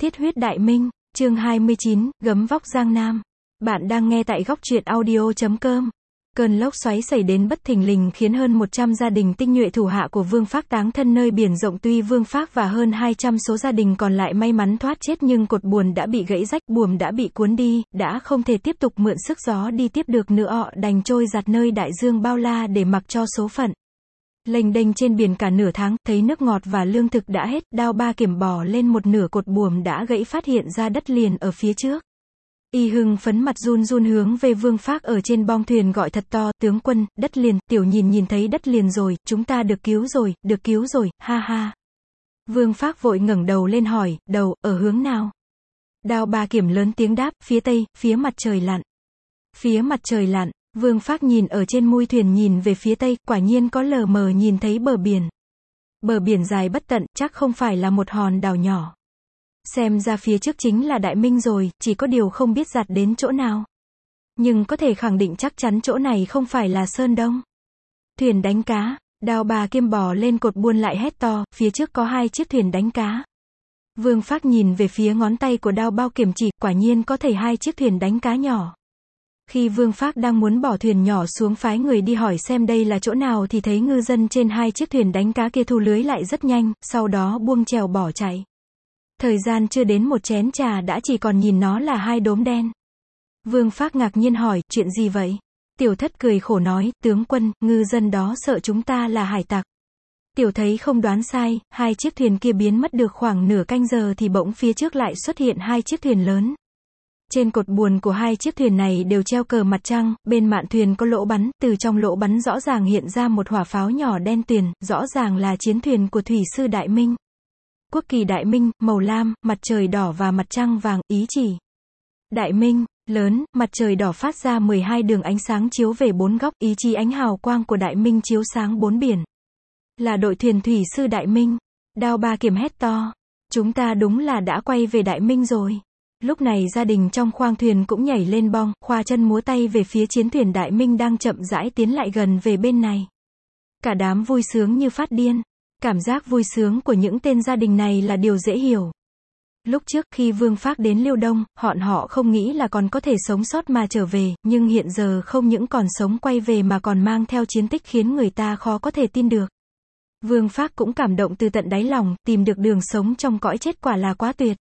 Thiết huyết Đại Minh, chương 29, gấm vóc Giang Nam. Bạn đang nghe tại góc truyện audio.com. Cơn lốc xoáy xảy đến bất thình lình khiến hơn 100 gia đình tinh nhuệ thủ hạ của Vương Phác táng thân nơi biển rộng. Tuy Vương Phác và hơn 200 số gia đình còn lại may mắn thoát chết, nhưng cột buồm đã bị gãy rách, buồm đã bị cuốn đi, đã không thể tiếp tục mượn sức gió đi tiếp được nữa, họ đành trôi giạt nơi đại dương bao la để mặc cho số phận. Lênh đênh trên biển cả nửa tháng, thấy nước ngọt và lương thực đã hết, Đao Ba Kiểm bò lên một nửa cột buồm đã gãy, phát hiện ra đất liền ở phía trước. Y hưng phấn mặt run run hướng về Vương Phác ở trên bong thuyền gọi thật to: tướng quân, đất liền, tiểu nhìn thấy đất liền rồi, chúng ta được cứu rồi, ha ha. Vương Phác vội ngẩng đầu lên hỏi, đầu, ở hướng nào? Đao Ba Kiểm lớn tiếng đáp, phía tây, phía mặt trời lặn. Phía mặt trời lặn. Vương Phác nhìn ở trên mui thuyền nhìn về phía tây, quả nhiên có lờ mờ nhìn thấy bờ biển. Bờ biển dài bất tận, chắc không phải là một hòn đảo nhỏ. Xem ra phía trước chính là Đại Minh rồi, chỉ có điều không biết dạt đến chỗ nào. Nhưng có thể khẳng định chắc chắn chỗ này không phải là Sơn Đông. Thuyền đánh cá, Đao Ba Kiểm bò lên cột buồm lại hét to, phía trước có 2 chiếc thuyền đánh cá. Vương Phác nhìn về phía ngón tay của Đao Ba Kiểm chỉ, quả nhiên có thể 2 chiếc thuyền đánh cá nhỏ. Khi Vương Phác đang muốn bỏ thuyền nhỏ xuống phái người đi hỏi xem đây là chỗ nào thì thấy ngư dân trên 2 chiếc thuyền đánh cá kia thu lưới lại rất nhanh, sau đó buông chèo bỏ chạy. Thời gian chưa đến một chén trà đã chỉ còn nhìn nó là 2 đốm đen. Vương Phác ngạc nhiên hỏi, chuyện gì vậy? Tiểu Thất cười khổ nói, tướng quân, ngư dân đó sợ chúng ta là hải tặc. Tiểu thấy không đoán sai, 2 chiếc thuyền kia biến mất được khoảng nửa canh giờ thì bỗng phía trước lại xuất hiện 2 chiếc thuyền lớn. Trên cột buồm của 2 chiếc thuyền này đều treo cờ mặt trăng, bên mạn thuyền có lỗ bắn, từ trong lỗ bắn rõ ràng hiện ra một hỏa pháo nhỏ đen tuyền, rõ ràng là chiến thuyền của thủy sư Đại Minh. Quốc kỳ Đại Minh, màu lam, mặt trời đỏ và mặt trăng vàng, ý chỉ. Đại Minh, lớn, mặt trời đỏ phát ra 12 đường ánh sáng chiếu về 4 góc, ý chí ánh hào quang của Đại Minh chiếu sáng 4 biển. Là đội thuyền thủy sư Đại Minh. Đao Ba Kiểm hét to. Chúng ta đúng là đã quay về Đại Minh rồi. Lúc này gia đình trong khoang thuyền cũng nhảy lên bong, khoa chân múa tay về phía chiến thuyền Đại Minh đang chậm rãi tiến lại gần về bên này. Cả đám vui sướng như phát điên. Cảm giác vui sướng của những tên gia đình này là điều dễ hiểu. Lúc trước khi Vương Phác đến Liêu Đông, họ không nghĩ là còn có thể sống sót mà trở về, nhưng hiện giờ không những còn sống quay về mà còn mang theo chiến tích khiến người ta khó có thể tin được. Vương Phác cũng cảm động từ tận đáy lòng, tìm được đường sống trong cõi chết quả là quá tuyệt.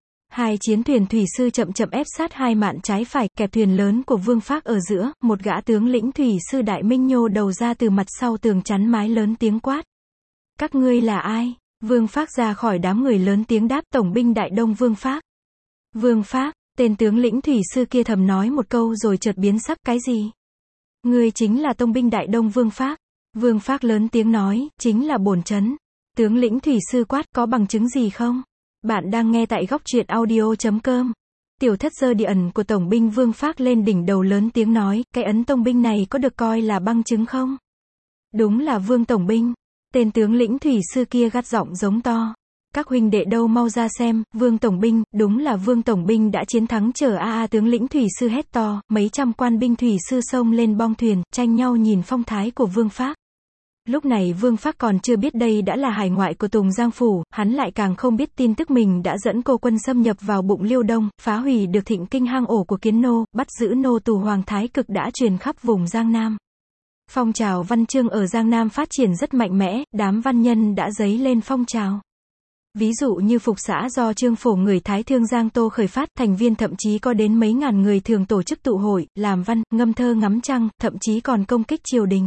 2 chiến thuyền thủy sư chậm chậm ép sát 2 mạn trái phải, kẹp thuyền lớn của Vương Phác ở giữa, một gã tướng lĩnh thủy sư Đại Minh nhô đầu ra từ mặt sau tường chắn mái lớn tiếng quát. Các ngươi là ai? Vương Phác ra khỏi đám người lớn tiếng đáp, tổng binh Đại Đông Vương Phác. Vương Phác, tên tướng lĩnh thủy sư kia thầm nói một câu rồi chợt biến sắc, cái gì? Ngươi chính là tông binh Đại Đông Vương Phác. Vương Phác lớn tiếng nói, chính là bổn trấn. Tướng lĩnh thủy sư quát, có bằng chứng gì không? Bạn đang nghe tại góc truyện audio.com. Tiểu Thất giơ địa ẩn của tổng binh Vương Phác lên đỉnh đầu lớn tiếng nói, cái ấn tông binh này có được coi là bằng chứng không? Đúng là Vương tổng binh. Tên tướng lĩnh thủy sư kia gắt giọng giống to. Các huynh đệ đâu mau ra xem, Vương tổng binh, đúng là Vương tổng binh đã chiến thắng chờ tướng lĩnh thủy sư hét to, mấy trăm quan binh thủy sư xông lên bong thuyền, tranh nhau nhìn phong thái của Vương Phác. Lúc này Vương Phác còn chưa biết đây đã là hải ngoại của Tùng Giang Phủ, hắn lại càng không biết tin tức mình đã dẫn cô quân xâm nhập vào bụng Liêu Đông, phá hủy được thịnh kinh hang ổ của Kiến Nô, bắt giữ nô tù Hoàng Thái Cực đã truyền khắp vùng Giang Nam. Phong trào văn chương ở Giang Nam phát triển rất mạnh mẽ, đám văn nhân đã dấy lên phong trào. Ví dụ như phục xã do Trương Phổ người Thái Thương Giang Tô khởi phát, thành viên thậm chí có đến mấy ngàn người thường tổ chức tụ hội, làm văn, ngâm thơ ngắm trăng, thậm chí còn công kích triều đình.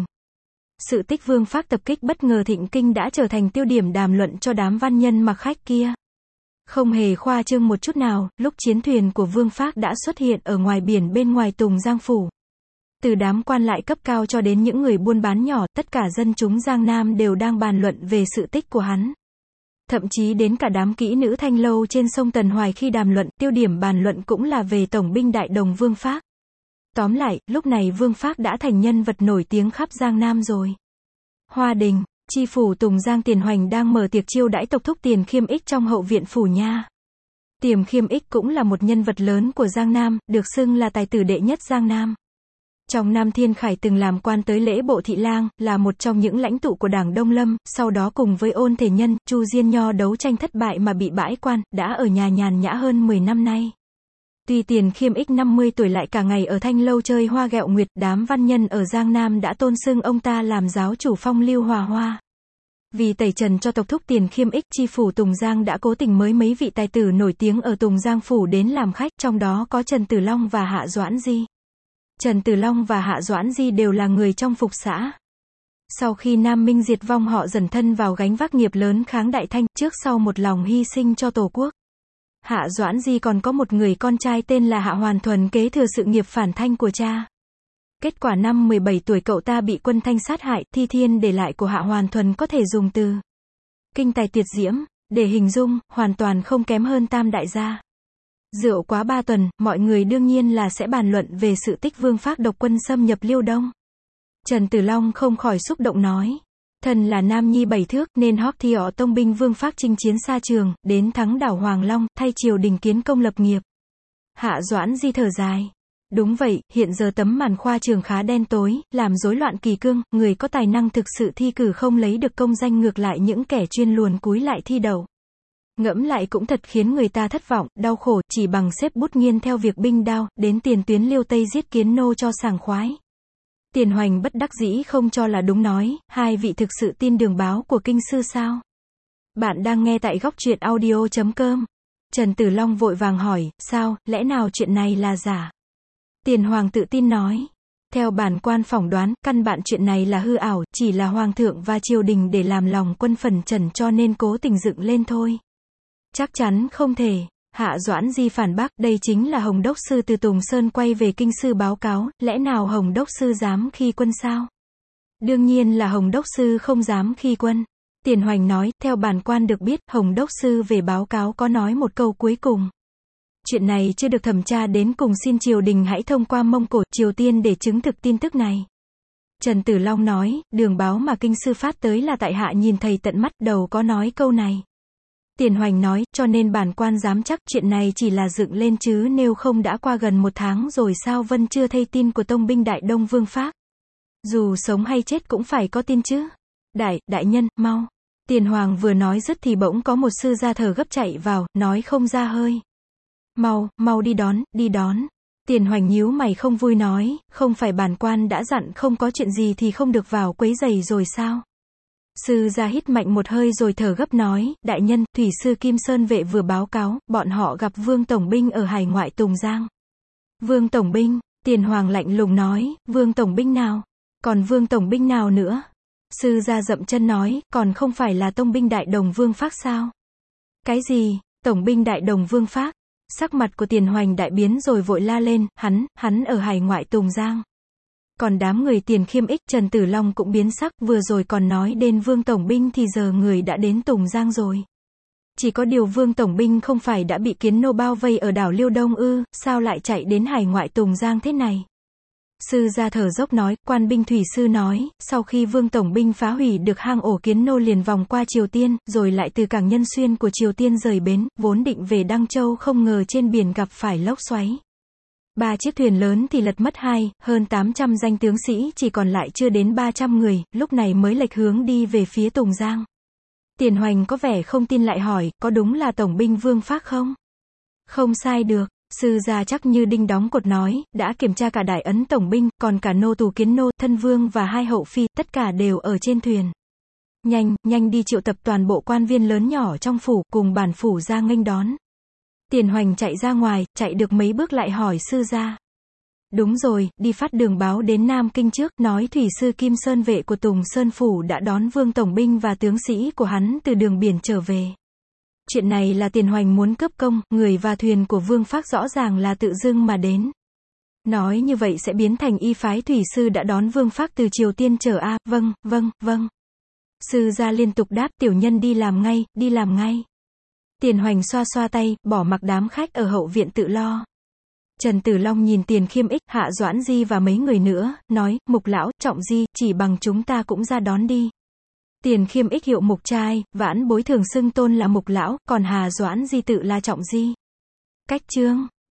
Sự tích Vương Phác tập kích bất ngờ thịnh kinh đã trở thành tiêu điểm đàm luận cho đám văn nhân mặc khách kia. Không hề khoa trương một chút nào, lúc chiến thuyền của Vương Phác đã xuất hiện ở ngoài biển bên ngoài Tùng Giang Phủ. Từ đám quan lại cấp cao cho đến những người buôn bán nhỏ, tất cả dân chúng Giang Nam đều đang bàn luận về sự tích của hắn. Thậm chí đến cả đám kỹ nữ thanh lâu trên sông Tần Hoài khi đàm luận, tiêu điểm bàn luận cũng là về tổng binh Đại Đồng Vương Phác. Tóm lại, lúc này Vương Phác đã thành nhân vật nổi tiếng khắp Giang Nam rồi. Hoa Đình, chi phủ Tùng Giang Tiền Hoành đang mở tiệc chiêu đãi tộc thúc Tiền Khiêm Ích trong hậu viện phủ nha. Tiền Khiêm Ích cũng là một nhân vật lớn của Giang Nam, được xưng là tài tử đệ nhất Giang Nam. Trong Nam Thiên Khải từng làm quan tới lễ bộ thị lang, là một trong những lãnh tụ của Đảng Đông Lâm, sau đó cùng với Ôn Thể Nhân, Chu Diên Nho đấu tranh thất bại mà bị bãi quan, đã ở nhà nhàn nhã hơn 10 năm nay. Tuy Tiền Khiêm Ích 50 tuổi lại cả ngày ở Thanh Lâu chơi hoa ghẹo nguyệt, đám văn nhân ở Giang Nam đã tôn xưng ông ta làm giáo chủ phong lưu hòa hoa. Vì tẩy trần cho tộc thúc Tiền Khiêm Ích, chi phủ Tùng Giang đã cố tình mời mấy vị tài tử nổi tiếng ở Tùng Giang phủ đến làm khách, trong đó có Trần Tử Long và Hạ Doãn Di. Trần Tử Long và Hạ Doãn Di đều là người trong phục xã. Sau khi Nam Minh diệt vong họ dần thân vào gánh vác nghiệp lớn kháng Đại Thanh, trước sau một lòng hy sinh cho Tổ quốc. Hạ Doãn Di còn có một người con trai tên là Hạ Hoàn Thuần kế thừa sự nghiệp phản Thanh của cha. Kết quả năm 17 tuổi cậu ta bị quân Thanh sát hại, thi thiên để lại của Hạ Hoàn Thuần có thể dùng từ kinh tài tuyệt diễm để hình dung, hoàn toàn không kém hơn Tam đại gia. Rượu quá 3 tuần, mọi người đương nhiên là sẽ bàn luận về sự tích Vương Phác độc quân xâm nhập Liêu Đông. Trần Tử Long không khỏi xúc động nói, thần là nam nhi 7 thước nên hót thi họ tông binh Vương Phác chinh chiến xa trường, đến thắng đảo Hoàng Long, thay triều đình kiến công lập nghiệp. Hạ Doãn Di thở dài. Đúng vậy, hiện giờ tấm màn khoa trường khá đen tối, làm rối loạn kỳ cương, người có tài năng thực sự thi cử không lấy được công danh, ngược lại những kẻ chuyên luồn cúi lại thi đậu. Ngẫm lại cũng thật khiến người ta thất vọng, đau khổ, chỉ bằng xếp bút nghiên theo việc binh đao, đến tiền tuyến Liêu Tây giết kiến nô cho sảng khoái. Tiền Hoành bất đắc dĩ không cho là đúng nói, hai vị thực sự tin đường báo của kinh sư sao? Bạn đang nghe tại góc truyện audio.com. Trần Tử Long vội vàng hỏi, sao, lẽ nào chuyện này là giả? Tiền Hoàng tự tin nói, theo bản quan phỏng đoán, căn bản chuyện này là hư ảo, chỉ là Hoàng thượng và triều đình để làm lòng quân phần trần cho nên cố tình dựng lên thôi. Chắc chắn không thể. Hạ Doãn Di phản bác, đây chính là Hồng Đốc Sư từ Tùng Sơn quay về kinh sư báo cáo, lẽ nào Hồng Đốc Sư dám khi quân sao? Đương nhiên là Hồng Đốc Sư không dám khi quân. Tiền Hoành nói, theo bản quan được biết, Hồng Đốc Sư về báo cáo có nói một câu cuối cùng. Chuyện này chưa được thẩm tra đến cùng, xin triều đình hãy thông qua Mông Cổ, Triều Tiên để chứng thực tin tức này. Trần Tử Long nói, đường báo mà kinh sư phát tới là tại hạ nhìn thầy tận mắt, đầu có nói câu này. Tiền Hoành nói, cho nên bản quan dám chắc chuyện này chỉ là dựng lên chứ nếu không đã qua gần 1 tháng rồi sao vẫn chưa thấy tin của tông binh Đại Đông Vương Phác. Dù sống hay chết cũng phải có tin chứ. Đại nhân, mau. Tiền Hoàng vừa nói dứt thì bỗng có một sư gia thở gấp chạy vào, nói không ra hơi. Mau đi đón. Tiền Hoành nhíu mày không vui nói, không phải bản quan đã dặn không có chuyện gì thì không được vào quấy rầy rồi sao? Sư gia hít mạnh một hơi rồi thở gấp nói, đại nhân, thủy sư Kim Sơn vệ vừa báo cáo, bọn họ gặp Vương Tổng binh ở hải ngoại Tùng Giang. Vương Tổng binh? Tiền Hoàng lạnh lùng nói, Vương Tổng binh nào? Còn Vương Tổng binh nào nữa? Sư gia dậm chân nói, còn không phải là tông binh Đại Đồng Vương Phác sao? Cái gì? Tổng binh Đại Đồng Vương Phác? Sắc mặt của Tiền Hoành đại biến rồi vội la lên, hắn ở hải ngoại Tùng Giang. Còn đám người Tiền Khiêm Ích, Trần Tử Long cũng biến sắc, vừa rồi còn nói đến Vương Tổng binh thì giờ người đã đến Tùng Giang rồi. Chỉ có điều Vương Tổng binh không phải đã bị kiến nô bao vây ở đảo Liêu Đông ư, sao lại chạy đến hải ngoại Tùng Giang thế này? Sư gia thở dốc nói, quan binh thủy sư nói, sau khi Vương Tổng binh phá hủy được hang ổ kiến nô liền vòng qua Triều Tiên, rồi lại từ cảng Nhân Xuyên của Triều Tiên rời bến, vốn định về Đăng Châu, không ngờ trên biển gặp phải lốc xoáy. 3 chiếc thuyền lớn thì lật mất 2, hơn 800 danh tướng sĩ chỉ còn lại chưa đến 300 người, lúc này mới lệch hướng đi về phía Tùng Giang. Tiền Hoành có vẻ không tin lại hỏi, có đúng là Tổng binh Vương Phác không? Không sai được. Sư gia chắc như đinh đóng cột nói, đã kiểm tra cả đại ấn tổng binh, còn cả nô tù kiến nô, thân vương và 2 hậu phi, tất cả đều ở trên thuyền. Nhanh đi triệu tập toàn bộ quan viên lớn nhỏ trong phủ, cùng bản phủ ra nghênh đón. Tiền Hoành chạy ra ngoài, chạy được mấy bước lại hỏi sư gia. Đúng rồi, đi phát đường báo đến Nam Kinh trước, nói thủy sư Kim Sơn vệ của Tùng Sơn phủ đã đón Vương Tổng binh và tướng sĩ của hắn từ đường biển trở về. Chuyện này là Tiền Hoành muốn cướp công, người và thuyền của Vương Phác rõ ràng là tự dưng mà đến. Nói như vậy sẽ biến thành y phái thủy sư đã đón Vương Phác từ Triều Tiên trở a. Vâng. Sư gia liên tục đáp, tiểu nhân đi làm ngay. Tiền Hoành xoa tay, bỏ mặc đám khách ở hậu viện tự lo. Trần Tử Long nhìn Tiền Khiêm Ích, Hạ Doãn Di và mấy người nữa, nói, Mục lão, Trọng Di, chỉ bằng chúng ta cũng ra đón đi. Tiền Khiêm Ích hiệu Mục trai, vãn bối thường xưng tôn là Mục lão, còn Hà Doãn Di tự là Trọng Di. Cách chương